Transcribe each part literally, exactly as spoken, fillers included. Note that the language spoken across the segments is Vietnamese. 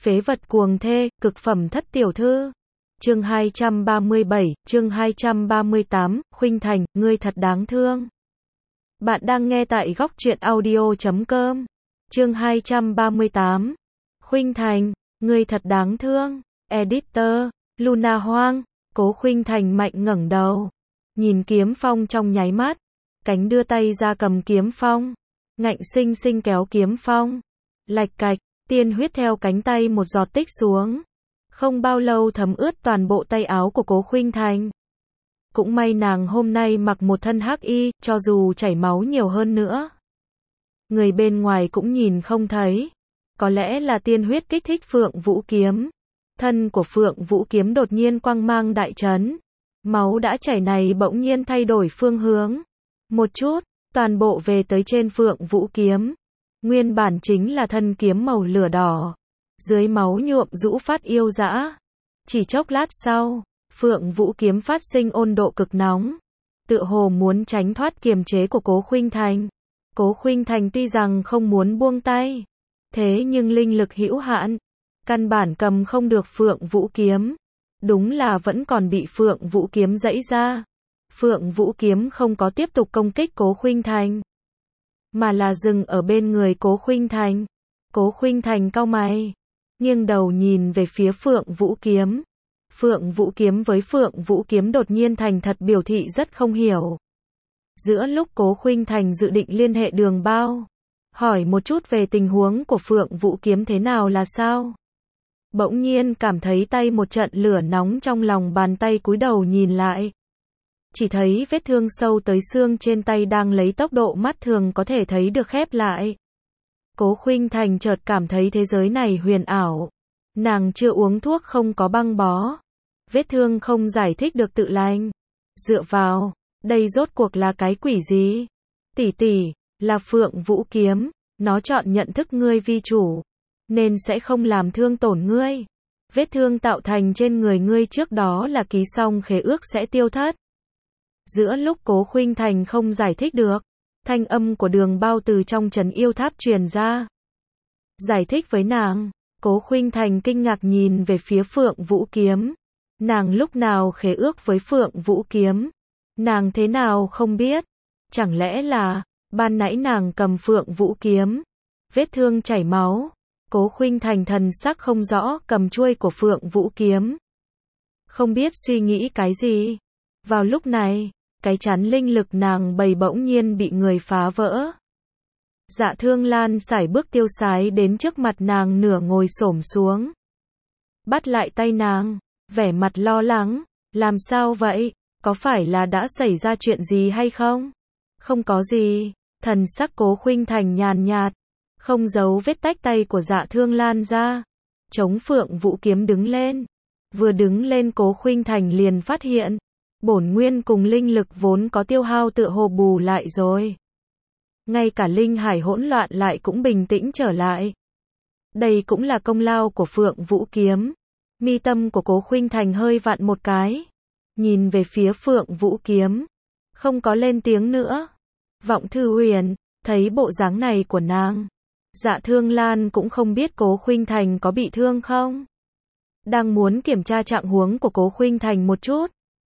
Phế vật cuồng thê, cực phẩm thất tiểu thư. Chương hai trăm ba mươi bảy, chương hai trăm ba mươi tám, Khuynh Thành, ngươi thật đáng thương. Bạn đang nghe tại góc truyện audio chấm com. Chương hai trăm ba mươi tám. Khuynh Thành, ngươi thật đáng thương. Editor, Luna Hoang. Cố Khuynh Thành mạnh ngẩng đầu, nhìn kiếm phong trong nháy mắt, cánh đưa tay ra cầm kiếm phong, ngạnh sinh sinh kéo kiếm phong. Lạch cạch, tiên huyết theo cánh tay một giọt tích xuống. Không bao lâu thấm ướt toàn bộ tay áo của Cố Khuynh Thành. Cũng may nàng hôm nay mặc một thân hắc y, cho dù chảy máu nhiều hơn nữa, người bên ngoài cũng nhìn không thấy. Có lẽ là tiên huyết kích thích Phượng Vũ Kiếm. Thân của Phượng Vũ Kiếm đột nhiên quang mang đại chấn. Máu đã chảy này bỗng nhiên thay đổi phương hướng. Một chút, toàn bộ về tới trên Phượng Vũ Kiếm. Nguyên bản chính là thân kiếm màu lửa đỏ. Dưới máu nhuộm rũ phát yêu dã. Chỉ chốc lát sau, Phượng Vũ Kiếm phát sinh ôn độ cực nóng. Tựa hồ muốn tránh thoát kiềm chế của Cố Khuynh Thành. Cố Khuynh Thành tuy rằng không muốn buông tay, thế nhưng linh lực hữu hạn, căn bản cầm không được Phượng Vũ Kiếm. Đúng là vẫn còn bị Phượng Vũ Kiếm giãy ra. Phượng Vũ Kiếm không có tiếp tục công kích Cố Khuynh Thành, mà là dừng ở bên người Cố Khuynh Thành. Cố Khuynh Thành cau mày, nghiêng đầu nhìn về phía Phượng Vũ Kiếm. Phượng Vũ Kiếm với Phượng Vũ Kiếm đột nhiên thành thật biểu thị rất không hiểu. Giữa lúc Cố Khuynh Thành dự định liên hệ Đường Bao, hỏi một chút về tình huống của Phượng Vũ Kiếm thế nào là sao, bỗng nhiên cảm thấy tay một trận lửa nóng trong lòng bàn tay, cúi đầu nhìn lại. Chỉ thấy vết thương sâu tới xương trên tay đang lấy tốc độ mắt thường có thể thấy được khép lại. Cố Khuynh Thành chợt cảm thấy thế giới này huyền ảo. Nàng chưa uống thuốc không có băng bó. Vết thương không giải thích được tự lành. Dựa vào, đây rốt cuộc là cái quỷ gì? Tỷ tỷ, là Phượng Vũ Kiếm, nó chọn nhận thức ngươi vi chủ, nên sẽ không làm thương tổn ngươi. Vết thương tạo thành trên người ngươi trước đó là ký xong khế ước sẽ tiêu thất. Giữa lúc Cố Khuynh Thành không giải thích được, thanh âm của Đường Bao từ trong trấn yêu tháp truyền ra. Giải thích với nàng. Cố Khuynh Thành kinh ngạc nhìn về phía Phượng Vũ Kiếm. Nàng lúc nào khế ước với Phượng Vũ Kiếm? Nàng thế nào không biết? Chẳng lẽ là, ban nãy nàng cầm Phượng Vũ Kiếm, vết thương chảy máu. Cố Khuynh Thành thần sắc không rõ, cầm chuôi của Phượng Vũ Kiếm, không biết suy nghĩ cái gì. Vào lúc này, cái chắn linh lực nàng bày bỗng nhiên bị người phá vỡ. Dạ Thương Lan sải bước tiêu sái đến trước mặt nàng, nửa ngồi xổm xuống, bắt lại tay nàng, vẻ mặt lo lắng. Làm sao vậy? Có phải là đã xảy ra chuyện gì hay không? Không có gì. Thần sắc Cố Khuynh Thành nhàn nhạt, không giấu vết tách tay của Dạ Thương Lan ra, chống Phượng Vũ Kiếm đứng lên. Vừa đứng lên Cố Khuynh Thành liền phát hiện, bổn nguyên cùng linh lực vốn có tiêu hao tựa hồ bù lại rồi. Ngay cả linh hải hỗn loạn lại cũng bình tĩnh trở lại. Đây cũng là công lao của Phượng Vũ Kiếm. Mi tâm của Cố Khuynh Thành hơi vặn một cái, nhìn về phía Phượng Vũ Kiếm, không có lên tiếng nữa. Vọng Thư Huyền, thấy bộ dáng này của nàng, Dạ Thương Lan cũng không biết Cố Khuynh Thành có bị thương không. Đang muốn kiểm tra trạng huống của Cố Khuynh Thành một chút,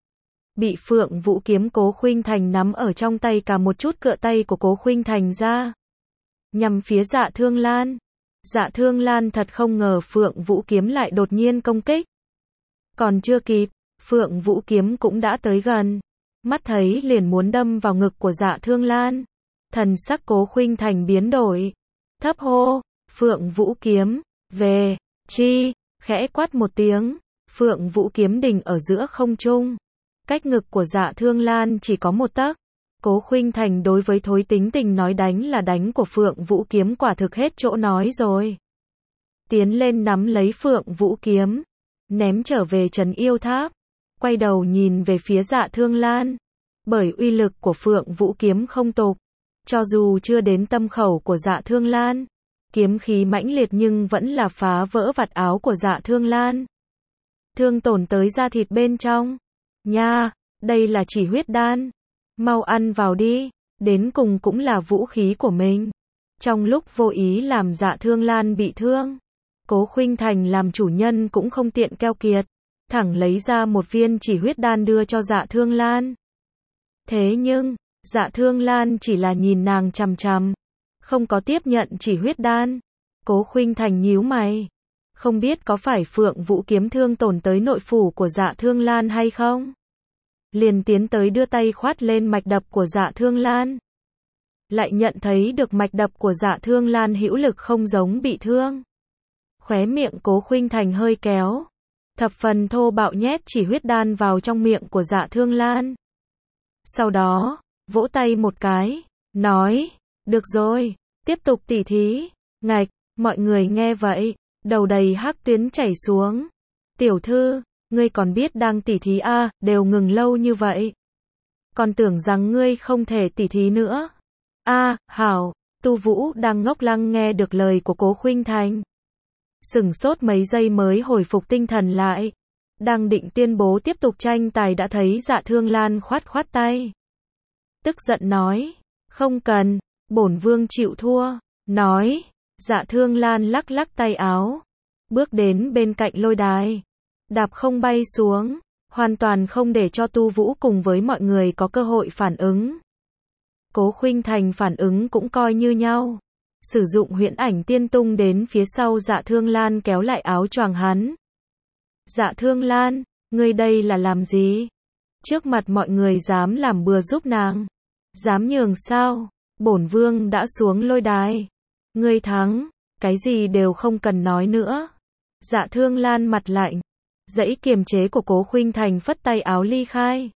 bị Phượng Vũ Kiếm Cố Khuynh Thành nắm ở trong tay, cả một chút cựa tay của Cố Khuynh Thành ra, nhằm phía Dạ Thương Lan. Dạ Thương Lan thật không ngờ Phượng Vũ Kiếm lại đột nhiên công kích. Còn chưa kịp, Phượng Vũ Kiếm cũng đã tới gần, mắt thấy liền muốn đâm vào ngực của Dạ Thương Lan. Thần sắc Cố Khuynh Thành biến đổi, thấp hô, Phượng Vũ Kiếm, về, chi, khẽ quát một tiếng. Phượng Vũ Kiếm đình ở giữa không trung, cách ngực của Dạ Thương Lan chỉ có một tấc. Cố Khuynh Thành đối với thối tính tình nói đánh là đánh của Phượng Vũ Kiếm quả thực hết chỗ nói rồi. Tiến lên nắm lấy Phượng Vũ Kiếm, ném trở về trấn yêu tháp, quay đầu nhìn về phía Dạ Thương Lan. Bởi uy lực của Phượng Vũ Kiếm không tục, cho dù chưa đến tâm khẩu của Dạ Thương Lan, kiếm khí mãnh liệt nhưng vẫn là phá vỡ vạt áo của Dạ Thương Lan, thương tổn tới da thịt bên trong. Nha, đây là chỉ huyết đan, mau ăn vào đi, đến cùng cũng là vũ khí của mình. Trong lúc vô ý làm Dạ Thương Lan bị thương, Cố Khuynh Thành làm chủ nhân cũng không tiện keo kiệt, thẳng lấy ra một viên chỉ huyết đan đưa cho Dạ Thương Lan. Thế nhưng, Dạ Thương Lan chỉ là nhìn nàng chằm chằm, không có tiếp nhận chỉ huyết đan. Cố Khuynh Thành nhíu mày, không biết có phải Phượng Vũ kiếm thương tổn tới nội phủ của Dạ Thương Lan hay không? Liền tiến tới đưa tay khoát lên mạch đập của Dạ Thương Lan. Lại nhận thấy được mạch đập của Dạ Thương Lan hữu lực không giống bị thương. Khóe miệng Cố Khuynh Thành hơi kéo, thập phần thô bạo nhét chỉ huyết đan vào trong miệng của Dạ Thương Lan. Sau đó, vỗ tay một cái, nói, được rồi, tiếp tục tỉ thí. Ngạch, mọi người nghe vậy, đầu đầy hắc tuyến chảy xuống. Tiểu thư, ngươi còn biết đang tỉ thí à, đều ngừng lâu như vậy. Còn tưởng rằng ngươi không thể tỉ thí nữa. A, à, hảo, Tu Vũ đang ngốc lăng nghe được lời của Cố Khuynh Thành. Sửng sốt mấy giây mới hồi phục tinh thần lại. Đang định tuyên bố tiếp tục tranh tài đã thấy Dạ Thương Lan khoát khoát tay. Tức giận nói, không cần, bổn vương chịu thua. Nói, Dạ Thương Lan lắc lắc tay áo, bước đến bên cạnh lôi đài, đạp không bay xuống, hoàn toàn không để cho Tu Vũ cùng với mọi người có cơ hội phản ứng. Cố Khuynh Thành phản ứng cũng coi như nhau, sử dụng huyễn ảnh tiên tung đến phía sau Dạ Thương Lan kéo lại áo choàng hắn. Dạ Thương Lan, ngươi đây là làm gì? Trước mặt mọi người dám làm bừa giúp nàng? Dám nhường sao? Bổn vương đã xuống lôi đài. Ngươi thắng, cái gì đều không cần nói nữa. Dạ Thương Lan mặt lạnh, dãy kiềm chế của Cố Khuynh Thành phất tay áo ly khai.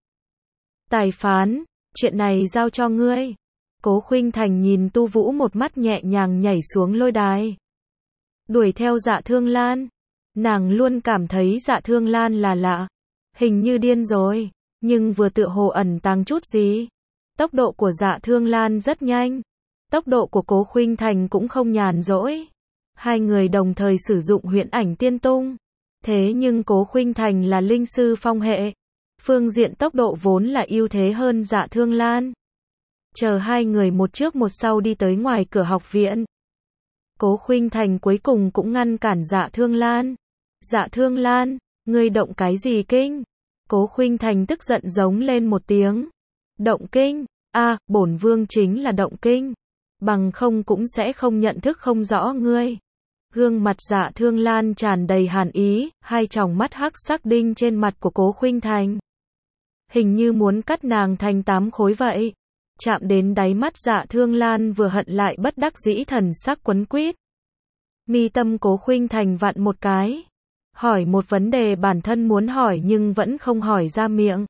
Tài phán, chuyện này giao cho ngươi. Cố Khuynh Thành nhìn Tu Vũ một mắt nhẹ nhàng nhảy xuống lôi đài. Đuổi theo Dạ Thương Lan. Nàng luôn cảm thấy Dạ Thương Lan là lạ. Hình như điên rồi, nhưng vừa tựa hồ ẩn tàng chút gì. Tốc độ của Dạ Thương Lan rất nhanh. Tốc độ của Cố Khuynh Thành cũng không nhàn rỗi. Hai người đồng thời sử dụng huyễn ảnh tiên tung. Thế nhưng Cố Khuynh Thành là linh sư phong hệ. Phương diện tốc độ vốn là ưu thế hơn Dạ Thương Lan. Chờ hai người một trước một sau đi tới ngoài cửa học viện. Cố Khuynh Thành cuối cùng cũng ngăn cản Dạ Thương Lan. Dạ Thương Lan, ngươi động cái gì kinh? Cố Khuynh Thành tức giận giống lên một tiếng. Động kinh? A, à, bổn vương chính là động kinh. Bằng không cũng sẽ không nhận thức không rõ ngươi. Gương mặt Dạ Thương Lan tràn đầy hàn ý, hai tròng mắt hắc sắc đinh trên mặt của Cố Khuynh Thành. Hình như muốn cắt nàng thành tám khối vậy. Chạm đến đáy mắt Dạ Thương Lan vừa hận lại bất đắc dĩ thần sắc quấn quýt. Mi tâm Cố Khuynh Thành vặn một cái. Hỏi một vấn đề bản thân muốn hỏi nhưng vẫn không hỏi ra miệng.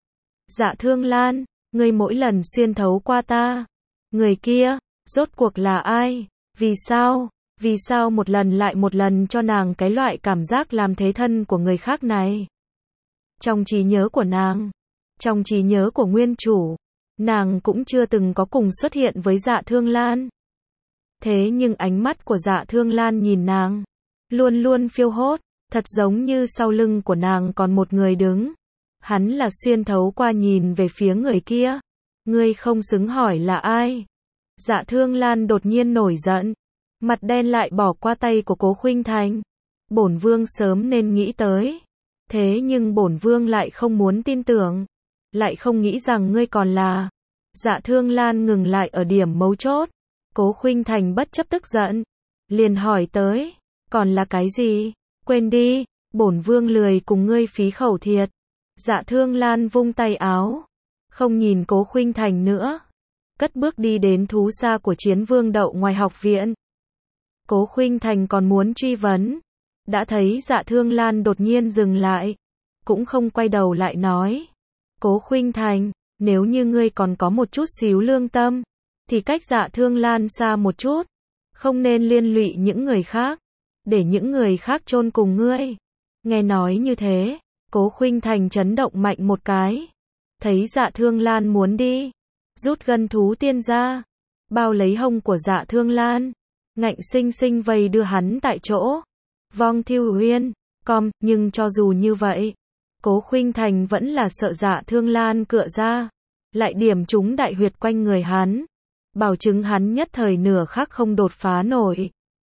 Dạ Thương Lan, ngươi mỗi lần xuyên thấu qua ta. Người kia, rốt cuộc là ai? Vì sao? Vì sao một lần lại một lần cho nàng cái loại cảm giác làm thế thân của người khác này? Trong trí nhớ của nàng, trong trí nhớ của nguyên chủ, nàng cũng chưa từng có cùng xuất hiện với Dạ Thương Lan. Thế nhưng ánh mắt của Dạ Thương Lan nhìn nàng, luôn luôn phiêu hốt, thật giống như sau lưng của nàng còn một người đứng. Hắn là xuyên thấu qua nhìn về phía người kia. Ngươi không xứng hỏi là ai? Dạ Thương Lan đột nhiên nổi giận, mặt đen lại bỏ qua tay của Cố Khuynh Thành. Bổn vương sớm nên nghĩ tới. Thế nhưng bổn vương lại không muốn tin tưởng. Lại không nghĩ rằng ngươi còn là. Dạ Thương Lan ngừng lại ở điểm mấu chốt. Cố Khuynh Thành bất chấp tức giận, liền hỏi tới, còn là cái gì? Quên đi, bổn vương lười cùng ngươi phí khẩu thiệt. Dạ Thương Lan vung tay áo, không nhìn Cố Khuynh Thành nữa, cất bước đi đến thú xa của Chiến Vương đậu ngoài học viện. Cố Khuynh Thành còn muốn truy vấn, đã thấy Dạ Thương Lan đột nhiên dừng lại, cũng không quay đầu lại nói, Cố Khuynh Thành, nếu như ngươi còn có một chút xíu lương tâm, thì cách Dạ Thương Lan xa một chút, không nên liên lụy những người khác, để những người khác chôn cùng ngươi. Nghe nói như thế, Cố Khuynh Thành chấn động mạnh một cái, thấy Dạ Thương Lan muốn đi, rút gân thú tiên ra, bao lấy hông của Dạ Thương Lan, ngạnh sinh sinh vây đưa hắn tại chỗ. Vong Thiêu Uyên, com, nhưng cho dù như vậy, Cố Khuynh Thành vẫn là sợ Dạ Thương Lan cựa ra, lại điểm trúng đại huyệt quanh người hắn, bảo chứng hắn nhất thời nửa khắc không đột phá nổi.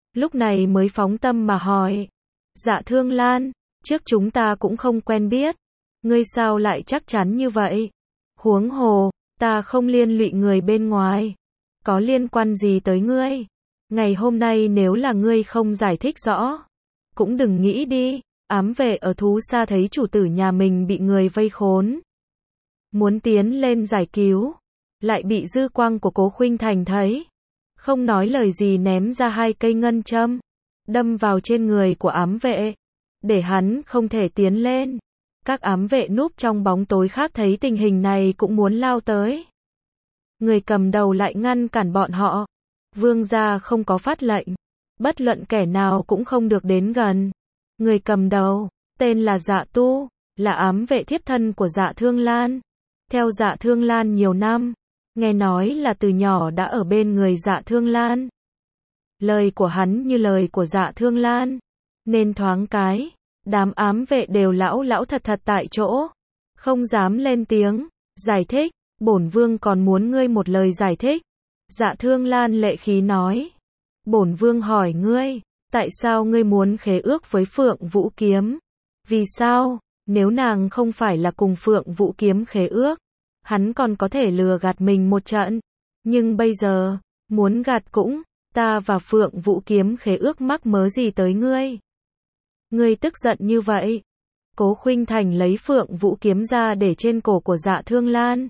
lúc này mới phóng tâm mà hỏi. Dạ Thương Lan, trước chúng ta cũng không quen biết. Ngươi sao lại chắc chắn như vậy? Huống hồ, ta không liên lụy người bên ngoài. Có liên quan gì tới ngươi? Ngày hôm nay nếu là ngươi không giải thích rõ, cũng đừng nghĩ đi. Ám vệ ở thú xa thấy chủ tử nhà mình bị người vây khốn, muốn tiến lên giải cứu, lại bị dư quang của Cố Khuynh Thành thấy, không nói lời gì ném ra hai cây ngân châm, đâm vào trên người của ám vệ, để hắn không thể tiến lên. Các ám vệ núp trong bóng tối khác thấy tình hình này cũng muốn lao tới. Người cầm đầu lại ngăn cản bọn họ. Vương gia không có phát lệnh, bất luận kẻ nào cũng không được đến gần. Người cầm đầu, tên là Dạ Tu, là ám vệ thiếp thân của Dạ Thương Lan. Theo Dạ Thương Lan nhiều năm, nghe nói là từ nhỏ đã ở bên người Dạ Thương Lan. Lời của hắn như lời của Dạ Thương Lan, nên thoáng cái, đám ám vệ đều lão lão thật thật tại chỗ, không dám lên tiếng, giải thích, bổn vương còn muốn ngươi một lời giải thích. Dạ Thương Lan lệ khí nói, bổn vương hỏi ngươi, tại sao ngươi muốn khế ước với Phượng Vũ Kiếm? Vì sao, nếu nàng không phải là cùng Phượng Vũ Kiếm khế ước, hắn còn có thể lừa gạt mình một trận, nhưng bây giờ, muốn gạt cũng, ta và Phượng Vũ Kiếm khế ước mắc mớ gì tới ngươi? Ngươi tức giận như vậy. Cố Khuynh Thành lấy Phượng Vũ Kiếm ra để trên cổ của Dạ Thương Lan.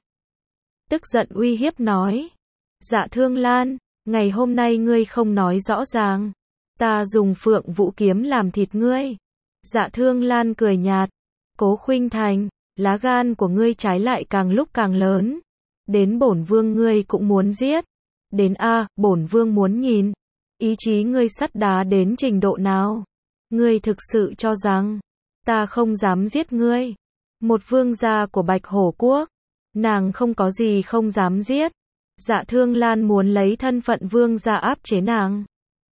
Tức giận uy hiếp nói, Dạ Thương Lan, ngày hôm nay ngươi không nói rõ ràng, ta dùng Phượng Vũ Kiếm làm thịt ngươi. Dạ Thương Lan cười nhạt, Cố Khuynh Thành, lá gan của ngươi trái lại càng lúc càng lớn. Đến bổn vương ngươi cũng muốn giết. Đến a, bổn vương muốn nhìn, ý chí ngươi sắt đá đến trình độ nào. Ngươi thực sự cho rằng, ta không dám giết ngươi. Một vương gia của Bạch Hổ Quốc, nàng không có gì không dám giết. Dạ Thương Lan muốn lấy thân phận vương gia áp chế nàng.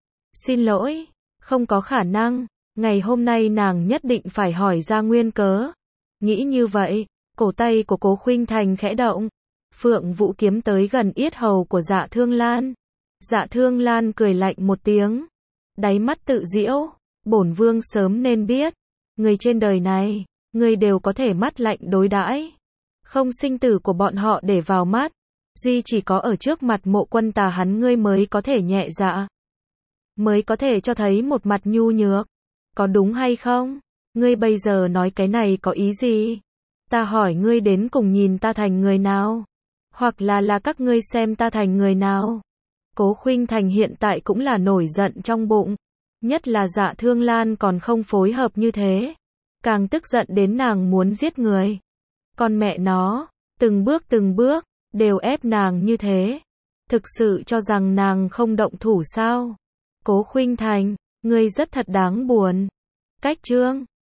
Xin lỗi, không có khả năng, ngày hôm nay nàng nhất định phải hỏi ra nguyên cớ. Nghĩ như vậy, cổ tay của Cố Khuynh Thành khẽ động. Phượng Vũ Kiếm tới gần yết hầu của Dạ Thương Lan. Dạ Thương Lan cười lạnh một tiếng, đáy mắt tự giễu, bổn vương sớm nên biết, người trên đời này, người đều có thể mắt lạnh đối đãi, không sinh tử của bọn họ để vào mắt, duy chỉ có ở trước mặt Mộ Quân Tà hắn ngươi mới có thể nhẹ dạ, mới có thể cho thấy một mặt nhu nhược, có đúng hay không? Ngươi bây giờ nói cái này có ý gì? Ta hỏi ngươi đến cùng nhìn ta thành người nào? Hoặc là là các ngươi xem ta thành người nào? Cố Khuynh Thành hiện tại cũng là nổi giận trong bụng, nhất là Dạ Thương Lan còn không phối hợp như thế, càng tức giận đến nàng muốn giết người. Con mẹ nó, từng bước từng bước, đều ép nàng như thế. Thực sự cho rằng nàng không động thủ sao? Cố Khuynh Thành, ngươi rất thật đáng buồn. Cách chương